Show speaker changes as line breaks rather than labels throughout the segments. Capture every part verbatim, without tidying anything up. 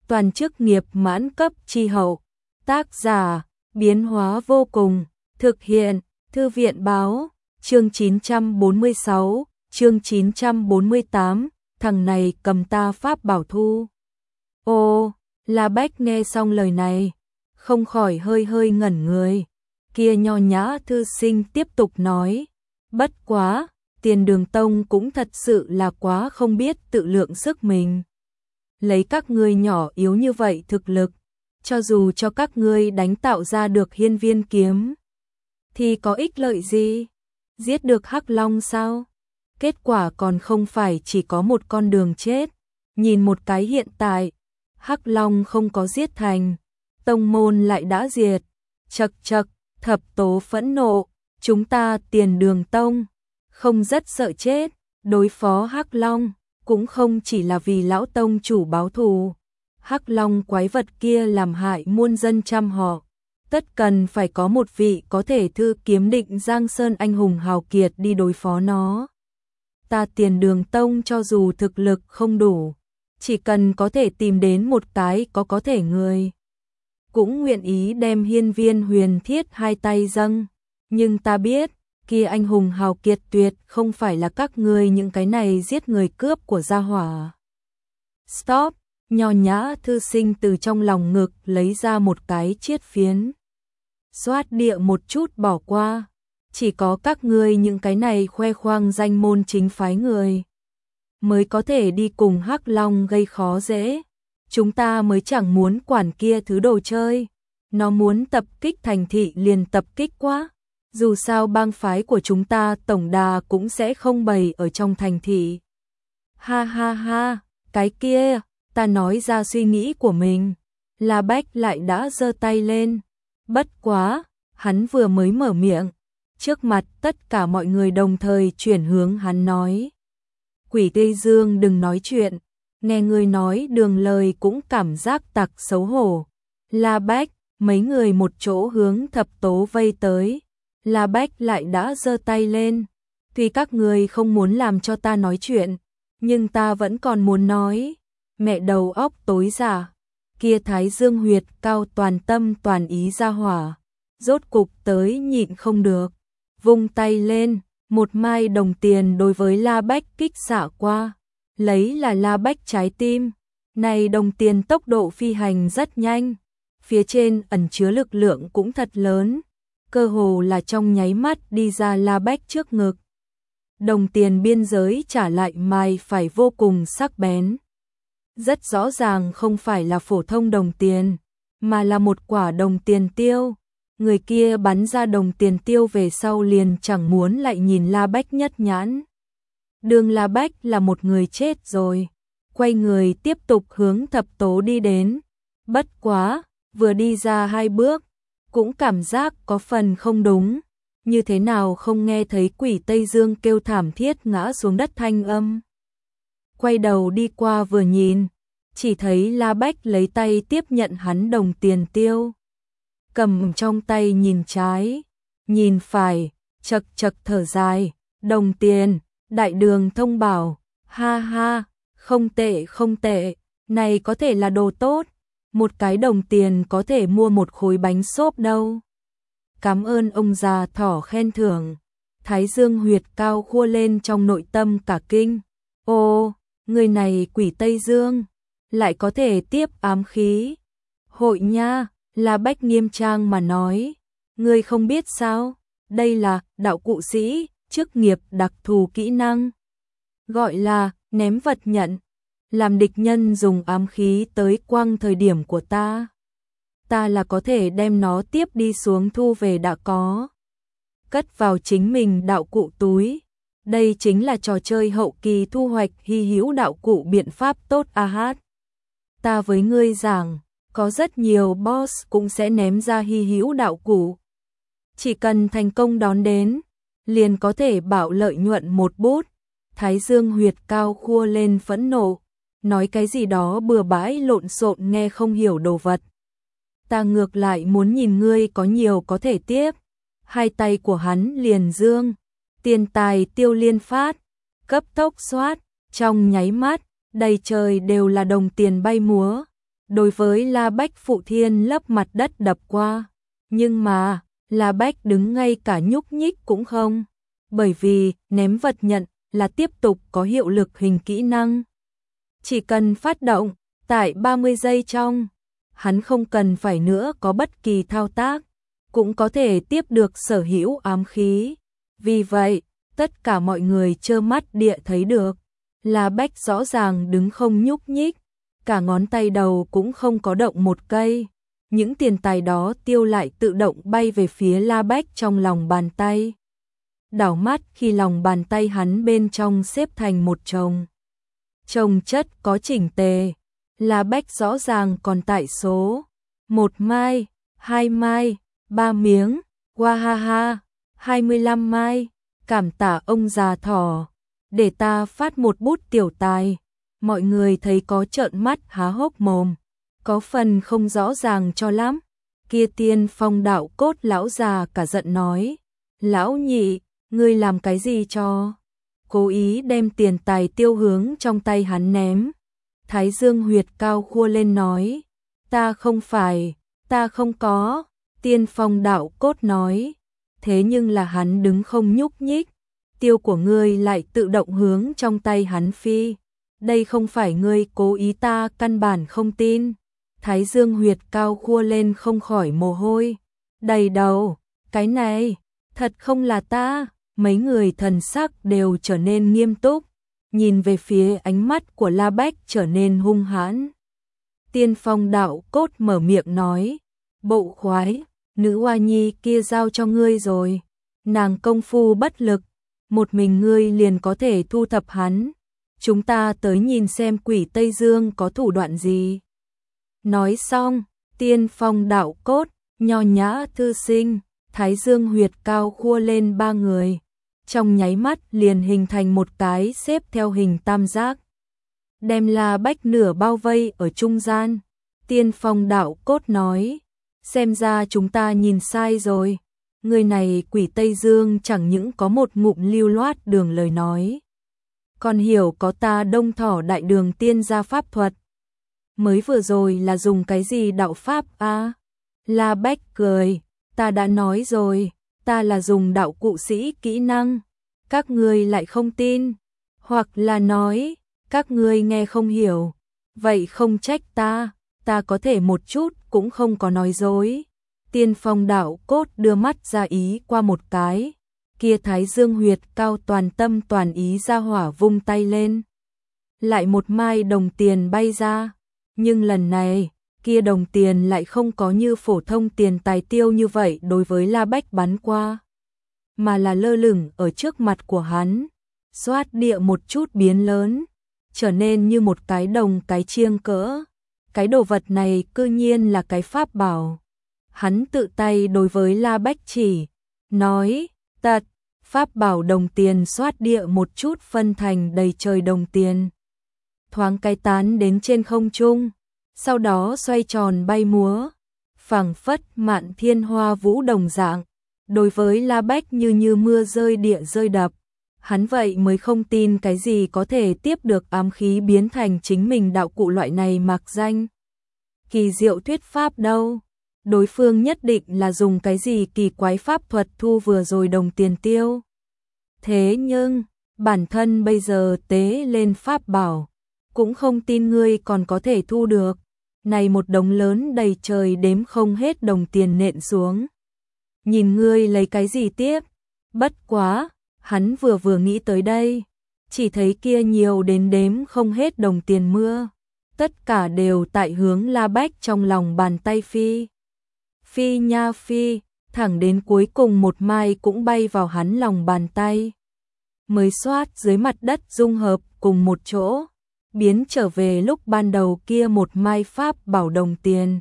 toàn chức nghiệp mãn cấp chi hậu. Tác giả, biến hóa vô cùng, thực hiện, Thư viện báo, chương chín trăm bốn mươi sáu, chương chín trăm bốn mươi tám, thằng này cầm ta pháp bảo thu. Ô, La Bách nghe xong lời này, không khỏi hơi hơi ngẩn người. Kia nho nhã thư sinh tiếp tục nói, bất quá, Tiền Đường Tông cũng thật sự là quá không biết tự lượng sức mình. Lấy các ngươi nhỏ yếu như vậy thực lực, cho dù cho các ngươi đánh tạo ra được hiên viên kiếm, thì có ích lợi gì? Giết được Hắc Long sao? Kết quả còn không phải chỉ có một con đường chết. Nhìn một cái hiện tại, Hắc Long không có giết thành, tông môn lại đã diệt. Chậc chậc, Thập Tố phẫn nộ, chúng ta Tiền Đường Tông không rất sợ chết, đối phó Hắc Long cũng không chỉ là vì lão tông chủ báo thù. Hắc Long quái vật kia làm hại muôn dân trăm họ, tất cần phải có một vị có thể thư kiếm định Giang Sơn anh hùng hào kiệt đi đối phó nó. Ta Tiền Đường Tông cho dù thực lực không đủ, chỉ cần có thể tìm đến một cái có có thể người, cũng nguyện ý đem hiên viên huyền thiết hai tay dâng. Nhưng ta biết, kia anh hùng hào kiệt tuyệt không phải là các ngươi những cái này giết người cướp của gia hỏa. Stop, nho nhã thư sinh từ trong lòng ngực lấy ra một cái chiết phiến. Xoát địa một chút bỏ qua, chỉ có các ngươi những cái này khoe khoang danh môn chính phái người mới có thể đi cùng Hắc Long gây khó dễ. Chúng ta mới chẳng muốn quản kia thứ đồ chơi, nó muốn tập kích thành thị liền tập kích quá. Dù sao bang phái của chúng ta tổng đà cũng sẽ không bày ở trong thành thị. Ha ha ha, cái kia, ta nói ra suy nghĩ của mình. La Bách lại đã giơ tay lên. Bất quá, hắn vừa mới mở miệng, trước mặt tất cả mọi người đồng thời chuyển hướng hắn nói. Quỷ Tây Dương đừng nói chuyện, nghe người nói đường lời cũng cảm giác tặc xấu hổ. La Bách, mấy người một chỗ hướng Thập Tố vây tới. La Bách lại đã giơ tay lên. Tuy các người không muốn làm cho ta nói chuyện, nhưng ta vẫn còn muốn nói. Mẹ đầu óc tối giả, kia Thái Dương huyệt cao toàn tâm toàn ý ra hỏa, rốt cục tới nhịn không được, vung tay lên, một mai đồng tiền đối với La Bách kích xạ qua, lấy là La Bách trái tim. Này đồng tiền tốc độ phi hành rất nhanh, phía trên ẩn chứa lực lượng cũng thật lớn, cơ hồ là trong nháy mắt đi ra La Bách trước ngực. Đồng tiền biên giới trả lại mai phải vô cùng sắc bén. Rất rõ ràng không phải là phổ thông đồng tiền, mà là một quả đồng tiền tiêu. Người kia bắn ra đồng tiền tiêu về sau liền chẳng muốn lại nhìn La Bách nhất nhãn. Đường La Bách là một người chết rồi, quay người tiếp tục hướng Thập Tố đi đến. Bất quá, vừa đi ra hai bước, cũng cảm giác có phần không đúng, như thế nào không nghe thấy Quỷ Tây Dương kêu thảm thiết ngã xuống đất thanh âm. Quay đầu đi qua vừa nhìn, chỉ thấy La Bách lấy tay tiếp nhận hắn đồng tiền tiêu. Cầm trong tay nhìn trái, nhìn phải, chật chật thở dài, đồng tiền, đại đường thông bảo, ha ha, không tệ không tệ, này có thể là đồ tốt, một cái đồng tiền có thể mua một khối bánh xốp đâu. Cảm ơn ông già thỏ khen thưởng. Thái Dương huyệt cao khua lên trong nội tâm cả kinh. Ô, người này Quỷ Tây Dương, lại có thể tiếp ám khí. Hội nha, La Bách nghiêm trang mà nói. Ngươi không biết sao, đây là đạo cụ sĩ, chức nghiệp đặc thù kỹ năng. Gọi là ném vật nhận. Làm địch nhân dùng ám khí tới quăng thời điểm của ta, ta là có thể đem nó tiếp đi xuống thu về đã có, cất vào chính mình đạo cụ túi. Đây chính là trò chơi hậu kỳ thu hoạch hy hữu đạo cụ biện pháp tốt a hát. Ta với ngươi giảng, có rất nhiều boss cũng sẽ ném ra hy hữu đạo cụ. Chỉ cần thành công đón đến, liền có thể bảo lợi nhuận một bút. Thái Dương huyệt cao khua lên phẫn nộ, nói cái gì đó bừa bãi lộn xộn nghe không hiểu đồ vật. Ta ngược lại muốn nhìn ngươi có nhiều có thể tiếp. Hai tay của hắn liền dương, tiền tài tiêu liên phát, cấp tốc xoát, trong nháy mắt, đầy trời đều là đồng tiền bay múa. Đối với La Bách Phụ Thiên lấp mặt đất đập qua, nhưng mà La Bách đứng ngay cả nhúc nhích cũng không, bởi vì ném vật nhận là tiếp tục có hiệu lực hình kỹ năng. Chỉ cần phát động, tại ba mươi giây trong, hắn không cần phải nữa có bất kỳ thao tác, cũng có thể tiếp được sở hữu ám khí. Vì vậy, tất cả mọi người trơ mắt địa thấy được, La Bách rõ ràng đứng không nhúc nhích, cả ngón tay đầu cũng không có động một cây. Những tiền tài đó tiêu lại tự động bay về phía La Bách trong lòng bàn tay. Đảo mắt khi lòng bàn tay hắn bên trong xếp thành một chồng. Chồng chất có chỉnh tề, La Bách rõ ràng còn tại số một mai, hai mai, ba miếng, wahaha, hai mươi lăm mai, cảm tạ ông già thỏ, để ta phát một bút tiểu tài. Mọi người thấy có trợn mắt há hốc mồm, có phần không rõ ràng cho lắm. Kia Tiên Phong đạo cốt lão già cả giận nói, lão nhị, ngươi làm cái gì cho? Cố ý đem tiền tài tiêu hướng trong tay hắn ném. Thái Dương huyệt cao khua lên nói, ta không phải, ta không có. Tiên Phong đạo cốt nói, thế nhưng là hắn đứng không nhúc nhích, tiêu của ngươi lại tự động hướng trong tay hắn phi. Đây không phải ngươi cố ý, ta căn bản không tin. Thái Dương huyệt cao khua lên không khỏi mồ hôi đầy đầu, cái này thật không là ta. Mấy người thần sắc đều trở nên nghiêm túc, nhìn về phía ánh mắt của La Bách trở nên hung hãn. Tiên Phong đạo cốt mở miệng nói, bộ khoái, nữ oa nhi kia giao cho ngươi rồi, nàng công phu bất lực, một mình ngươi liền có thể thu thập hắn, chúng ta tới nhìn xem quỷ Tây Dương có thủ đoạn gì. Nói xong, Tiên Phong đạo cốt, nho nhã thư sinh, Thái Dương huyệt cao khua lên ba người, trong nháy mắt liền hình thành một cái xếp theo hình tam giác, đem La Bách nửa bao vây ở trung gian. Tiên Phong đạo cốt nói, xem ra chúng ta nhìn sai rồi, người này quỷ Tây Dương chẳng những có một ngụm lưu loát đường lời nói, còn hiểu có ta Đông Thỏ Đại Đường tiên gia pháp thuật. Mới vừa rồi là dùng cái gì đạo pháp a? À? La Bách cười, ta đã nói rồi, ta là dùng đạo cụ sĩ kỹ năng, các ngươi lại không tin, hoặc là nói, các ngươi nghe không hiểu, vậy không trách ta, ta có thể một chút cũng không có nói dối. Tiên Phong đạo cốt đưa mắt ra ý qua một cái, kia Thái Dương huyệt cao toàn tâm toàn ý ra hỏa vung tay lên. Lại một mai đồng tiền bay ra, nhưng lần này, kia đồng tiền lại không có như phổ thông tiền tài tiêu như vậy đối với La Bách bắn qua, mà là lơ lửng ở trước mặt của hắn, xoát địa một chút biến lớn, trở nên như một cái đồng cái chiêng cỡ. Cái đồ vật này cư nhiên là cái pháp bảo. Hắn tự tay đối với La Bách chỉ, nói, tật, pháp bảo đồng tiền xoát địa một chút phân thành đầy trời đồng tiền. Thoáng cái tán đến trên không trung, sau đó xoay tròn bay múa, phảng phất mạn thiên hoa vũ đồng dạng, đối với La Bách như như mưa rơi địa rơi đập. Hắn vậy mới không tin cái gì có thể tiếp được ám khí biến thành chính mình đạo cụ loại này mặc danh kỳ diệu thuyết pháp đâu. Đối phương nhất định là dùng cái gì kỳ quái pháp thuật thu vừa rồi đồng tiền tiêu. Thế nhưng, bản thân bây giờ tế lên pháp bảo, cũng không tin ngươi còn có thể thu được. Này một đống lớn đầy trời đếm không hết đồng tiền nện xuống. Nhìn ngươi lấy cái gì tiếp? Bất quá, hắn vừa vừa nghĩ tới đây, chỉ thấy kia nhiều đến đếm không hết đồng tiền mưa, tất cả đều tại hướng La Bách trong lòng bàn tay phi. Phi nha phi, thẳng đến cuối cùng một mai cũng bay vào hắn lòng bàn tay. Mới xoát dưới mặt đất dung hợp cùng một chỗ, biến trở về lúc ban đầu kia một mai pháp bảo đồng tiền.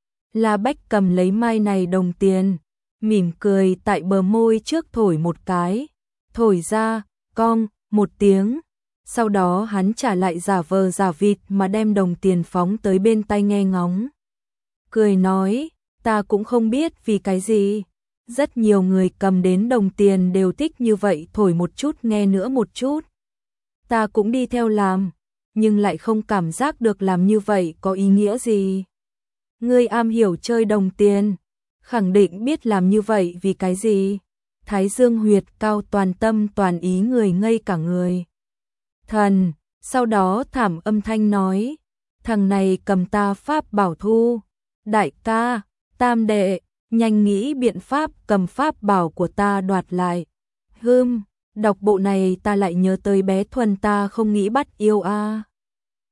La Bách cầm lấy mai này đồng tiền, mỉm cười tại bờ môi trước thổi một cái, thổi ra, cong, một tiếng. Sau đó hắn trả lại giả vờ giả vịt mà đem đồng tiền phóng tới bên tai nghe ngóng. Cười nói, ta cũng không biết vì cái gì. Rất nhiều người cầm đến đồng tiền đều thích như vậy thổi một chút nghe nữa một chút. Ta cũng đi theo làm. nhưng lại không cảm giác được làm như vậy có ý nghĩa gì. Ngươi am hiểu chơi đồng tiền, khẳng định biết làm như vậy vì cái gì. Thái Dương huyệt cao toàn tâm toàn ý người ngây cả người. Thần, sau đó thảm âm thanh nói, thằng này cầm ta pháp bảo thu. Đại ca, tam đệ, nhanh nghĩ biện pháp cầm pháp bảo của ta đoạt lại. Hừm, đọc bộ này ta lại nhớ tới bé Thuần ta không nghĩ bắt yêu a. À.